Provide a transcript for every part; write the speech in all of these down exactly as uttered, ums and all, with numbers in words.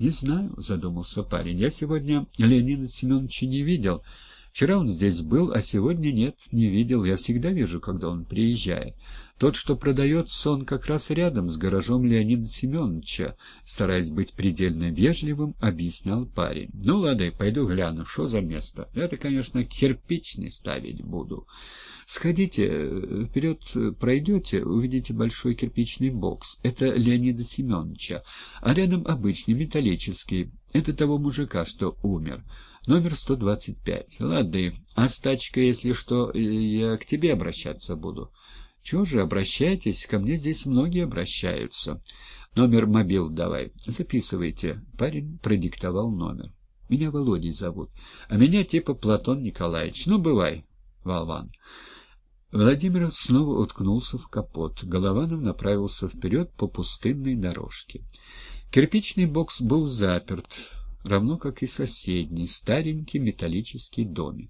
«Не знаю», — задумался парень. «Я сегодня Леонида Семеновича не видел. Вчера он здесь был, а сегодня нет, не видел. Я всегда вижу, когда он приезжает. Тот, что продается, он как раз рядом с гаражом Леонида Семеновича», — стараясь быть предельно вежливым, объяснял парень. «Ну ладно, пойду гляну, что за место. Это, конечно, кирпичный ставить буду. Сходите, вперед пройдете, увидите большой кирпичный бокс. Это Леонида Семеновича. А рядом обычный, металлический. Это того мужика, что умер. Номер сто двадцать пять. Ладно, а с тачкой, если что, я к тебе обращаться буду». «Чего же, обращайтесь, ко мне здесь многие обращаются. Номер мобил давай, записывайте». Парень продиктовал номер. «Меня Володей зовут, а меня типа Платон Николаевич. Ну, бывай, Волван». Владимир снова уткнулся в капот. Голованов направился вперед по пустынной дорожке. Кирпичный бокс был заперт, равно как и соседний, старенький металлический домик.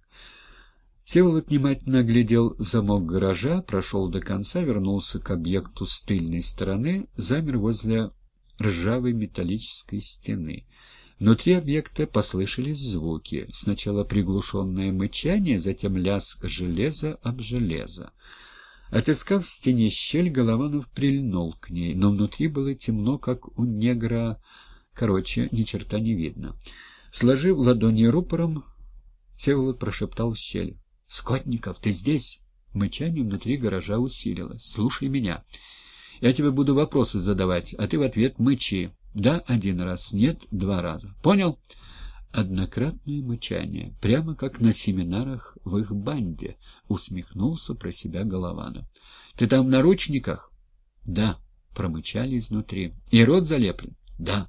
Всеволод внимательно оглядел замок гаража, прошел до конца, вернулся к объекту с тыльной стороны, замер возле ржавой металлической стены. Внутри объекта послышались звуки. Сначала приглушенное мычание, затем лязг железа об железо. Отыскав в стене щель, Голованов прильнул к ней, но внутри было темно, как у негра. Короче, ни черта не видно. Сложив ладони рупором, Всеволод прошептал в щель: «Скотников, ты здесь?» Мычание внутри гаража усилилось. «Слушай меня. Я тебе буду вопросы задавать, а ты в ответ мычи. Да, один раз, нет, два раза. Понял?» Однократное мычание, прямо как на семинарах в их банде, усмехнулся про себя Голованов. «Ты там в наручниках?» «Да», — промычали изнутри. «И рот залеплен?» «Да».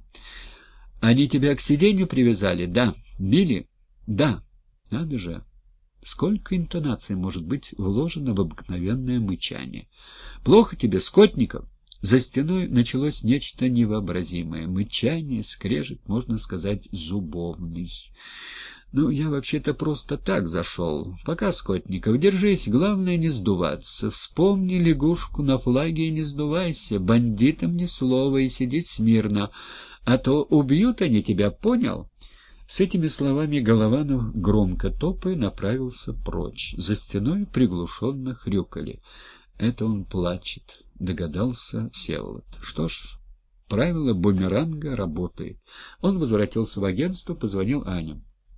«Они тебя к сиденью привязали?» «Да». «Били?» «Да». «Надо же. Сколько интонаций может быть вложено в обыкновенное мычание? Плохо тебе, Скотников?» За стеной началось нечто невообразимое. Мычание, скрежет, можно сказать, зубовный. «Ну, я вообще-то просто так зашел. Пока, Скотников, держись, главное не сдуваться. Вспомни лягушку на флаге и не сдувайся. Бандитам ни слова и сиди смирно, а то убьют они тебя, понял?» С этими словами Голованов, громко топая, направился прочь. За стеной приглушенно хрюкали. «Это он плачет», — догадался Всеволод. Что ж, правило бумеранга работает. Он возвратился в агентство, позвонил Ане.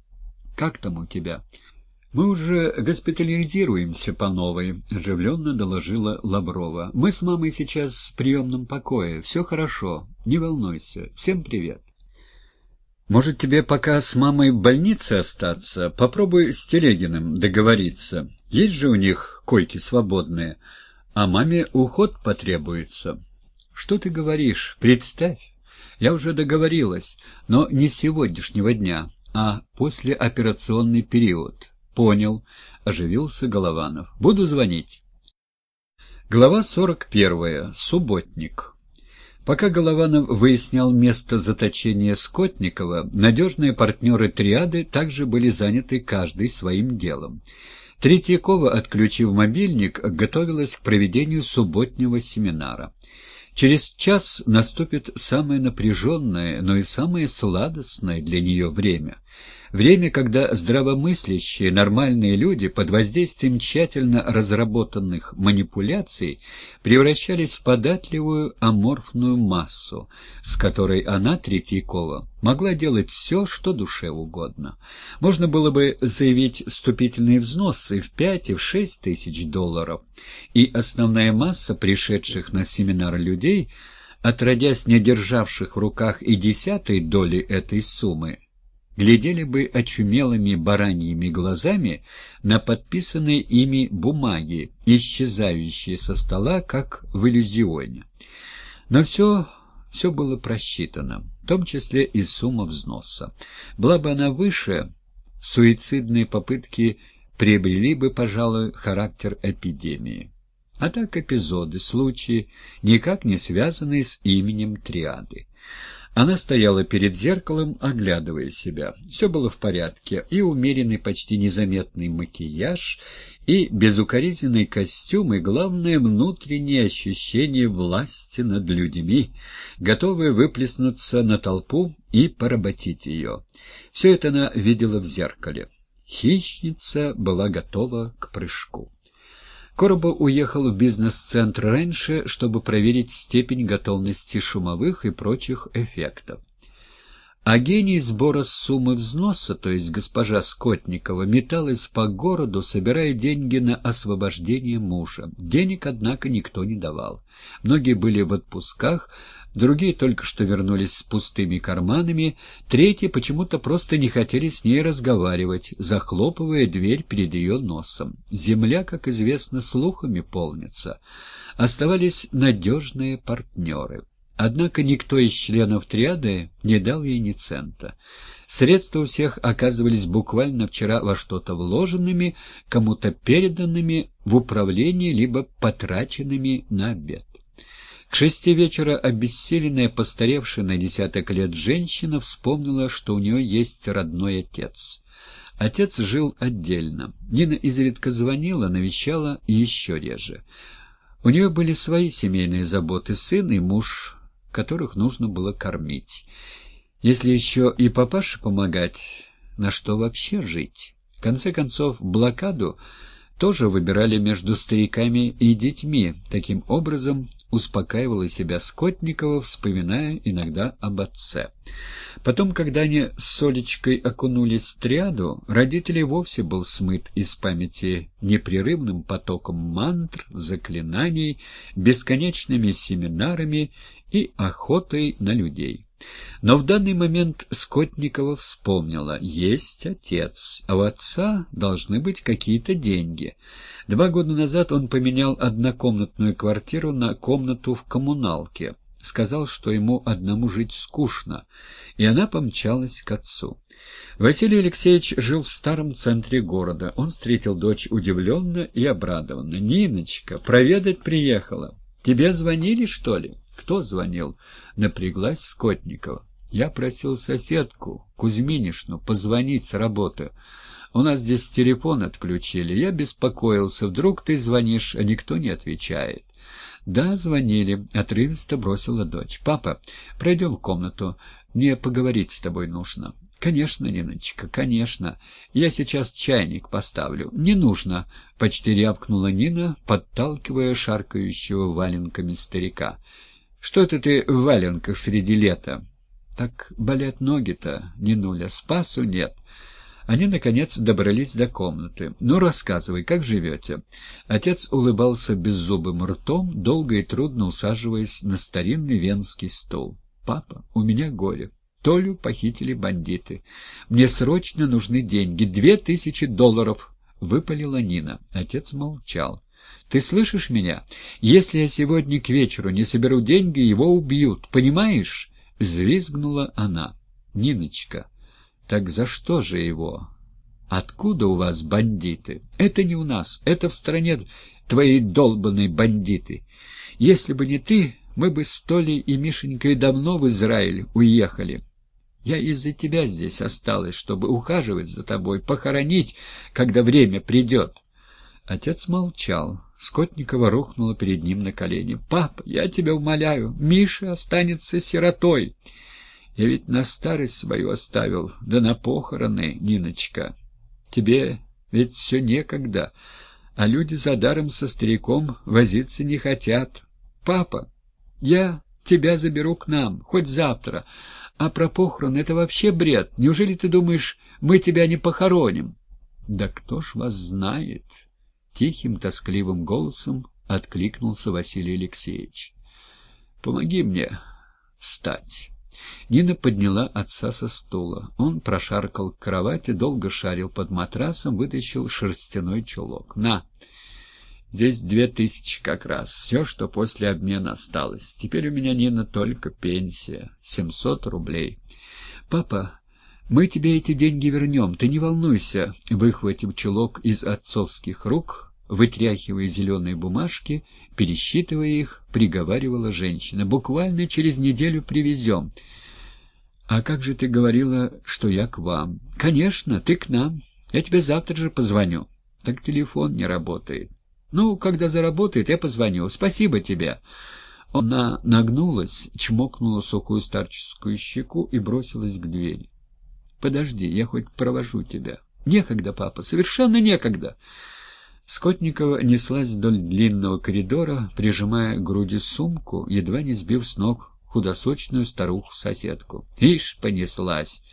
«Как там у тебя?» «Мы уже госпитализируемся по новой», — оживленно доложила Лаврова. «Мы с мамой сейчас в приемном покое. Все хорошо. Не волнуйся. Всем привет». «Может, тебе пока с мамой в больнице остаться? Попробуй с Телегиным договориться. Есть же у них койки свободные, а маме уход потребуется». «Что ты говоришь? Представь. Я уже договорилась, но не с сегодняшнего дня, а послеоперационный период». «Понял», — оживился Голованов. «Буду звонить». Глава сорок первая. Субботник. Пока Голованов выяснял место заточения Скотникова, надежные партнеры триады также были заняты каждый своим делом. Третьякова, отключив мобильник, готовилась к проведению субботнего семинара. Через час наступит самое напряженное, но и самое сладостное для нее время. Время, когда здравомыслящие, нормальные люди под воздействием тщательно разработанных манипуляций превращались в податливую аморфную массу, с которой она, Третьякова, могла делать все, что душе угодно. Можно было бы заявить вступительные взносы в пять и в шесть тысяч долларов, и основная масса пришедших на семинар людей, отродясь не державших в руках и десятой доли этой суммы, глядели бы очумелыми бараньими глазами на подписанные ими бумаги, исчезающие со стола, как в иллюзионе. Но все, все было просчитано, в том числе и сумма взноса. Была бы она выше, суицидные попытки приобрели бы, пожалуй, характер эпидемии. А так эпизоды, случаи, никак не связанные с именем триады. Она стояла перед зеркалом, оглядывая себя. Все было в порядке, и умеренный, почти незаметный макияж, и безукоризненный костюм, и, главное, внутреннее ощущение власти над людьми, готовые выплеснуться на толпу и поработить ее. Все это она видела в зеркале. Хищница была готова к прыжку. Коробов уехал в бизнес-центр раньше, чтобы проверить степень готовности шумовых и прочих эффектов. А гений сбора суммы взноса, то есть госпожа Скотникова, металась по городу, собирая деньги на освобождение мужа. Денег, однако, никто не давал. Многие были в отпусках, другие только что вернулись с пустыми карманами, третьи почему-то просто не хотели с ней разговаривать, захлопывая дверь перед ее носом. Земля, как известно, слухами полнится. Оставались надежные партнеры. Однако никто из членов триады не дал ей ни цента. Средства у всех оказывались буквально вчера во что-то вложенными, кому-то переданными в управление, либо потраченными на обед. К шести вечера обессиленная, постаревшая на десяток лет женщина вспомнила, что у нее есть родной отец. Отец жил отдельно. Нина изредка звонила, навещала и еще реже. У нее были свои семейные заботы, сын и муж, которых нужно было кормить. Если еще и папаше помогать, на что вообще жить? В конце концов, блокаду тоже выбирали между стариками и детьми. Таким образом успокаивала себя Скотникова, вспоминая иногда об отце. Потом, когда они с Олечкой окунулись в триаду, родителей вовсе был смыт из памяти непрерывным потоком мантр, заклинаний, бесконечными семинарами и охотой на людей. Но в данный момент Скотникова вспомнила: есть отец, а у отца должны быть какие-то деньги. Два года назад он поменял однокомнатную квартиру на комнату в коммуналке. Сказал, что ему одному жить скучно, и она помчалась к отцу. Василий Алексеевич жил в старом центре города. Он встретил дочь удивленно и обрадованно. «Ниночка, проведать приехала. Тебе звонили, что ли?» «Кто звонил?» — напряглась Скотникова. «Я просил соседку, Кузьминишну, позвонить с работы. У нас здесь телефон отключили. Я беспокоился. Вдруг ты звонишь, а никто не отвечает». «Да, звонили», — отрывисто бросила дочь. «Папа, пройдем в комнату. Мне поговорить с тобой нужно». «Конечно, Ниночка, конечно. Я сейчас чайник поставлю». «Не нужно», — почти рявкнула Нина, подталкивая шаркающего валенками старика. «Что это ты в валенках среди лета?» «Так болят ноги-то, Нинуля, спасу нет». Они, наконец, добрались до комнаты. «Ну, рассказывай, как живете?» Отец улыбался беззубым ртом, долго и трудно усаживаясь на старинный венский стул. «Папа, у меня горе. Толю похитили бандиты. Мне срочно нужны деньги. Две тысячи долларов!» — выпалила Нина. Отец молчал. «Ты слышишь меня? Если я сегодня к вечеру не соберу деньги, его убьют. Понимаешь?» — взвизгнула она. «Ниночка, так за что же его? Откуда у вас бандиты?» «Это не у нас, это в стране твои долбаные бандиты. Если бы не ты, мы бы с Толей и Мишенькой давно в Израиль уехали. Я из-за тебя здесь осталась, чтобы ухаживать за тобой, похоронить, когда время придет». Отец молчал. Скотникова рухнула перед ним на колени. «Папа, я тебя умоляю, Миша останется сиротой. Я ведь на старость свою оставил, да на похороны, Ниночка. Тебе ведь все некогда, а люди за даром со стариком возиться не хотят. Папа, я тебя заберу к нам, хоть завтра. А про похороны — это вообще бред. Неужели ты думаешь, мы тебя не похороним?» «Да кто ж вас знает?» Тихим, тоскливым голосом откликнулся Василий Алексеевич. «Помоги мне встать». Нина подняла отца со стула. Он прошаркал к кровати, долго шарил под матрасом, вытащил шерстяной чулок. «На, здесь две тысячи как раз. Все, что после обмена осталось. Теперь у меня, Нина, только пенсия. Семьсот рублей. Папа, мы тебе эти деньги вернем, ты не волнуйся». Выхватив чулок из отцовских рук, вытряхивая зеленые бумажки, пересчитывая их, приговаривала женщина. «Буквально через неделю привезем». «А как же ты говорила, что я к вам?» «Конечно, ты к нам. Я тебе завтра же позвоню». Так телефон не работает. Ну, когда заработает, я позвоню. Спасибо тебе. Она нагнулась, чмокнула сухую старческую щеку и бросилась к двери. «Подожди, я хоть провожу тебя». «Некогда, папа, совершенно некогда». Скотникова неслась вдоль длинного коридора, прижимая к груди сумку, едва не сбив с ног худосочную старуху-соседку. «Ишь, понеслась!»